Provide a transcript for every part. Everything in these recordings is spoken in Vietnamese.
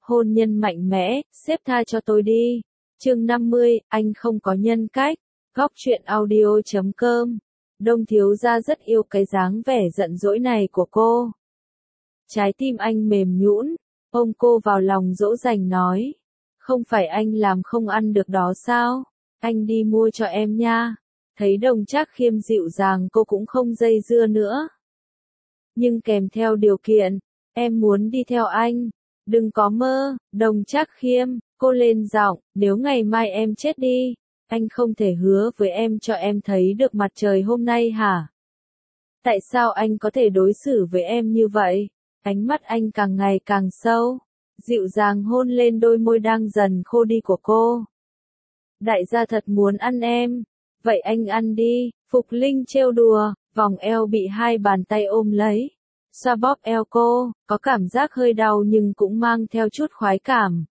Hôn nhân mạnh mẽ, sếp tha cho tôi đi. Chương 50, anh không có nhân cách. Góc truyện audio.com. Đông thiếu gia rất yêu cái dáng vẻ giận dỗi này của cô. Trái tim anh mềm nhũn, ôm cô vào lòng dỗ dành nói. Không phải anh làm không ăn được đó sao? Anh đi mua cho em nha. Thấy Đồng Trác Khiêm dịu dàng cô cũng không dây dưa nữa. Nhưng kèm theo điều kiện, em muốn đi theo anh. Đừng có mơ, Đồng Trác Khiêm, cô lên giọng, nếu ngày mai em chết đi, anh không thể hứa với em cho em thấy được mặt trời hôm nay hả? Tại sao anh có thể đối xử với em như vậy? Ánh mắt anh càng ngày càng sâu, dịu dàng hôn lên đôi môi đang dần khô đi của cô. Đại gia thật muốn ăn em, vậy anh ăn đi, Phục Linh trêu đùa, vòng eo bị hai bàn tay ôm lấy. Xoa bóp eo cô, có cảm giác hơi đau nhưng cũng mang theo chút khoái cảm.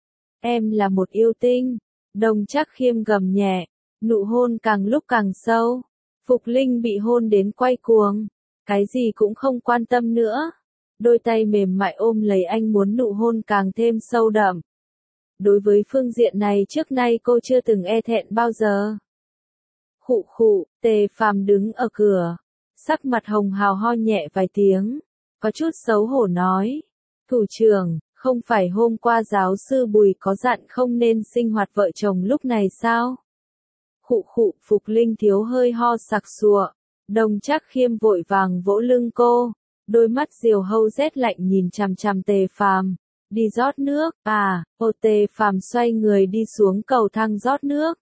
Em là một yêu tinh, Đồng Trác Khiêm gầm nhẹ, nụ hôn càng lúc càng sâu. Phục Linh bị hôn đến quay cuồng, cái gì cũng không quan tâm nữa. Đôi tay mềm mại ôm lấy anh muốn nụ hôn càng thêm sâu đậm. Đối với phương diện này trước nay cô chưa từng e thẹn bao giờ. Khụ khụ, Tề Phàm đứng ở cửa, sắc mặt hồng hào ho nhẹ vài tiếng, có chút xấu hổ nói. Thủ trưởng, không phải hôm qua giáo sư Bùi có dặn không nên sinh hoạt vợ chồng lúc này sao? Khụ khụ, Phục Linh thiếu hơi ho sặc sụa. Đồng Trác Khiêm vội vàng vỗ lưng cô, đôi mắt diều hâu rét lạnh nhìn chằm chằm Tề Phàm. Đi rót nước, Tề Phàm xoay người đi xuống cầu thang rót nước.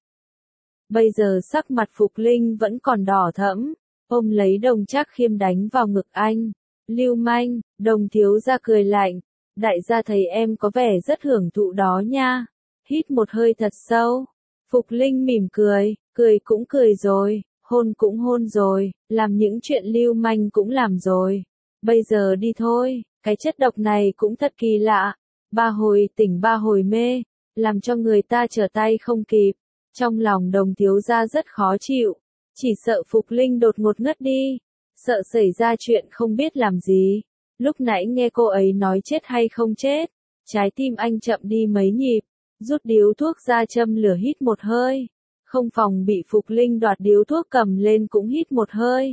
Bây giờ sắc mặt Phục Linh vẫn còn đỏ thẫm, ôm lấy Đồng Trác Khiêm đánh vào ngực anh. Lưu manh, Đồng thiếu gia cười lạnh, đại gia thấy em có vẻ rất hưởng thụ đó nha. Hít một hơi thật sâu. Phục Linh mỉm cười, cười cũng cười rồi, hôn cũng hôn rồi, làm những chuyện lưu manh cũng làm rồi. Bây giờ đi thôi, cái chất độc này cũng thật kỳ lạ. Ba hồi tỉnh ba hồi mê, làm cho người ta trở tay không kịp. Trong lòng Đồng thiếu gia rất khó chịu, chỉ sợ Phục Linh đột ngột ngất đi, sợ xảy ra chuyện không biết làm gì. Lúc nãy nghe cô ấy nói chết hay không chết, trái tim anh chậm đi mấy nhịp, rút điếu thuốc ra châm lửa hít một hơi. Không phòng bị Phục Linh đoạt điếu thuốc cầm lên cũng hít một hơi.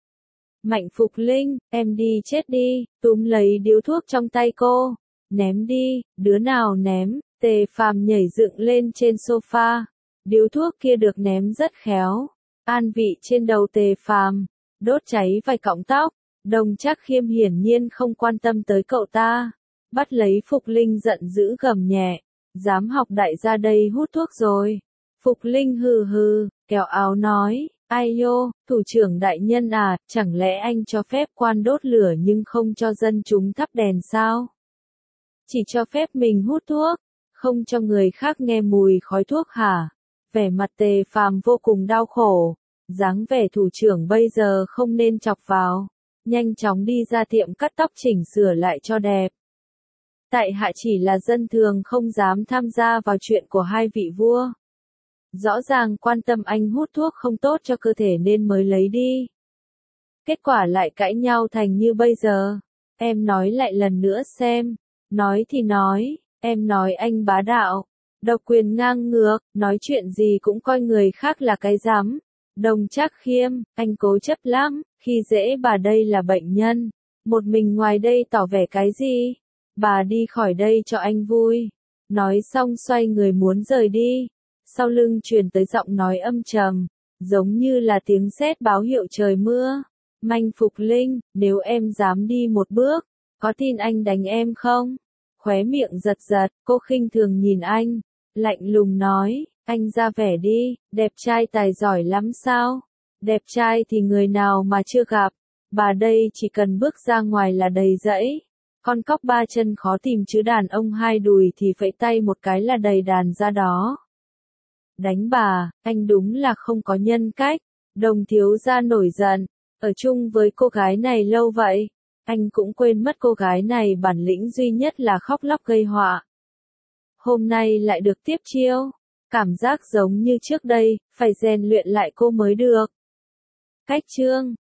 Mạnh Phục Linh, em đi chết đi, túm lấy điếu thuốc trong tay cô. Ném đi, đứa nào ném? Tề Phàm nhảy dựng lên trên sofa. Điếu thuốc kia được ném rất khéo, an vị trên đầu Tề Phàm, đốt cháy vài cọng tóc. Đồng Trác Khiêm hiển nhiên không quan tâm tới cậu ta, bắt lấy Phục Linh giận dữ gầm nhẹ, dám học đại gia đây hút thuốc rồi. Phục Linh hừ hừ, kéo áo nói, ai nhô, thủ trưởng đại nhân à, chẳng lẽ anh cho phép quan đốt lửa nhưng không cho dân chúng thắp đèn sao? Chỉ cho phép mình hút thuốc, không cho người khác nghe mùi khói thuốc hả? Vẻ mặt Tề Phàm vô cùng đau khổ, dáng vẻ thủ trưởng bây giờ không nên chọc vào, nhanh chóng đi ra tiệm cắt tóc chỉnh sửa lại cho đẹp. Tại hạ chỉ là dân thường không dám tham gia vào chuyện của hai vị vua. Rõ ràng quan tâm anh hút thuốc không tốt cho cơ thể nên mới lấy đi. Kết quả lại cãi nhau thành như bây giờ. Em nói lại lần nữa xem. Nói thì nói, em nói anh bá đạo, độc quyền ngang ngược, nói chuyện gì cũng coi người khác là cái rắm. Đồng Trác Khiêm, anh cố chấp lắm, khi dễ bà đây là bệnh nhân. Một mình ngoài đây tỏ vẻ cái gì? Bà đi khỏi đây cho anh vui. Nói xong xoay người muốn rời đi. Sau lưng truyền tới giọng nói âm trầm, giống như là tiếng sét báo hiệu trời mưa. Mạnh Phục Linh, nếu em dám đi một bước, có tin anh đánh em không? Khóe miệng giật giật, cô khinh thường nhìn anh, lạnh lùng nói, anh ra vẻ đi, đẹp trai tài giỏi lắm sao? Đẹp trai thì người nào mà chưa gặp, bà đây chỉ cần bước ra ngoài là đầy rẫy. Con cóc ba chân khó tìm chứ đàn ông hai đùi thì phẩy tay một cái là đầy đàn ra đó. Đánh bà, anh đúng là không có nhân cách. Đồng thiếu gia nổi giận, ở chung với cô gái này lâu vậy, anh cũng quên mất cô gái này bản lĩnh duy nhất là khóc lóc gây họa. Hôm nay lại được tiếp chiêu, cảm giác giống như trước đây, phải rèn luyện lại cô mới được. Cách chương